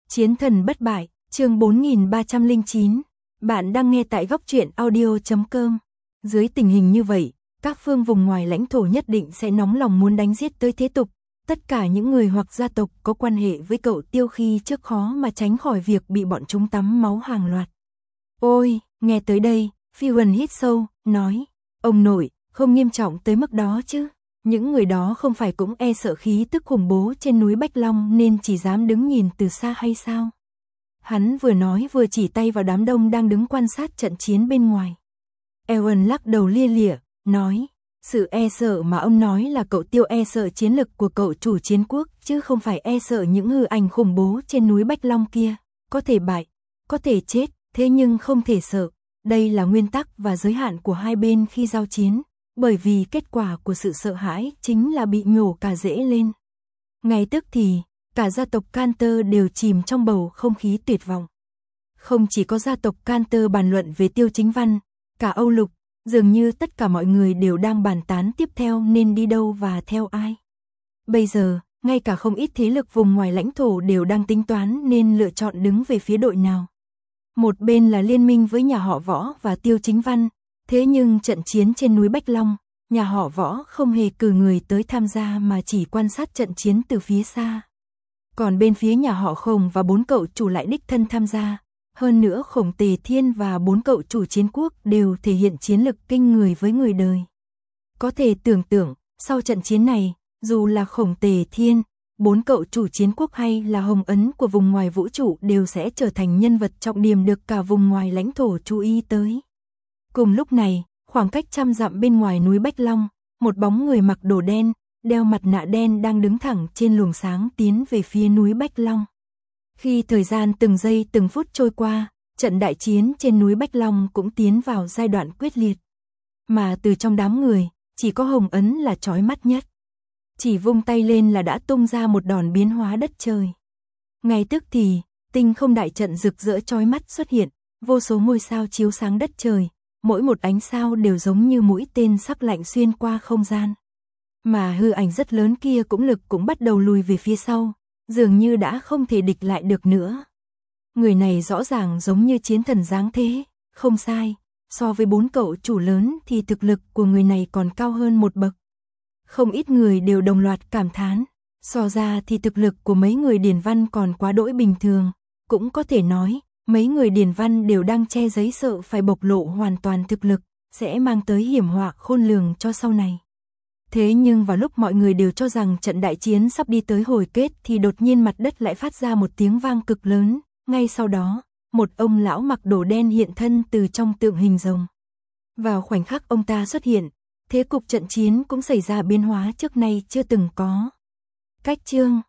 Chiến thần bất bại, chương 4309. Bạn đang nghe tại góc truyện audio.com. Dưới tình hình như vậy, các phương vùng ngoài lãnh thổ nhất định sẽ nóng lòng muốn đánh giết tới thế tục. Tất cả những người hoặc gia tộc có quan hệ với cậu Tiêu khi trước khó mà tránh khỏi việc bị bọn chúng tắm máu hàng loạt. Ôi, nghe tới đây, Phi Huân hít sâu, nói, ông nội, không nghiêm trọng tới mức đó chứ. Những người đó không phải cũng e sợ khí tức khủng bố trên núi Bách Long nên chỉ dám đứng nhìn từ xa hay sao? Hắn vừa nói vừa chỉ tay vào đám đông đang đứng quan sát trận chiến bên ngoài. Ewan lắc đầu lia lịa, nói, sự e sợ mà ông nói là cậu Tiêu e sợ chiến lực của cậu chủ chiến quốc, chứ không phải e sợ những hư ảnh khủng bố trên núi Bách Long kia. Có thể bại, có thể chết, thế nhưng không thể sợ. Đây là nguyên tắc và giới hạn của hai bên khi giao chiến. Bởi vì kết quả của sự sợ hãi chính là bị nhổ cả rễ lên. Ngay tức thì, cả gia tộc Cantor đều chìm trong bầu không khí tuyệt vọng. Không chỉ có gia tộc Cantor bàn luận về Tiêu Chính Văn, cả Âu Lục, dường như tất cả mọi người đều đang bàn tán tiếp theo nên đi đâu và theo ai. Bây giờ, ngay cả không ít thế lực vùng ngoài lãnh thổ đều đang tính toán nên lựa chọn đứng về phía đội nào. Một bên là liên minh với nhà họ Võ và Tiêu Chính Văn. Thế nhưng trận chiến trên núi Bách Long, nhà họ Võ không hề cử người tới tham gia mà chỉ quan sát trận chiến từ phía xa. Còn bên phía nhà họ Khổng và 4 cậu chủ lại đích thân tham gia. Hơn nữa Khổng Tề Thiên và 4 cậu chủ chiến quốc đều thể hiện chiến lực kinh người với người đời. Có thể tưởng tượng, sau trận chiến này, dù là Khổng Tề Thiên, 4 cậu chủ chiến quốc hay là Hồng Ấn của vùng ngoài vũ trụ đều sẽ trở thành nhân vật trọng điểm được cả vùng ngoài lãnh thổ chú ý tới. Cùng lúc này, khoảng cách 100 dặm bên ngoài núi Bách Long, một bóng người mặc đồ đen, đeo mặt nạ đen đang đứng thẳng trên luồng sáng tiến về phía núi Bách Long. Khi thời gian từng giây từng phút trôi qua, trận đại chiến trên núi Bách Long cũng tiến vào giai đoạn quyết liệt. Mà từ trong đám người, chỉ có Hồng Ấn là chói mắt nhất. Chỉ vung tay lên là đã tung ra một đòn biến hóa đất trời. Ngay tức thì, tinh không đại trận rực rỡ chói mắt xuất hiện, vô số ngôi sao chiếu sáng đất trời. Mỗi một ánh sao đều giống như mũi tên sắc lạnh xuyên qua không gian. Mà hư ảnh rất lớn kia cũng bắt đầu lùi về phía sau, dường như đã không thể địch lại được nữa. Người này rõ ràng giống như chiến thần dáng thế, không sai, so với 4 cậu chủ lớn thì thực lực của người này còn cao hơn một bậc. Không ít người đều đồng loạt cảm thán, so ra thì thực lực của mấy người Điền Văn còn quá đỗi bình thường, cũng có thể nói. Mấy người Điền Văn đều đang che giấy sợ phải bộc lộ hoàn toàn thực lực, sẽ mang tới hiểm họa khôn lường cho sau này. Thế nhưng vào lúc mọi người đều cho rằng trận đại chiến sắp đi tới hồi kết thì đột nhiên mặt đất lại phát ra một tiếng vang cực lớn, ngay sau đó, một ông lão mặc đồ đen hiện thân từ trong tượng hình rồng. Vào khoảnh khắc ông ta xuất hiện, thế cục trận chiến cũng xảy ra biến hóa trước nay chưa từng có. Cách chương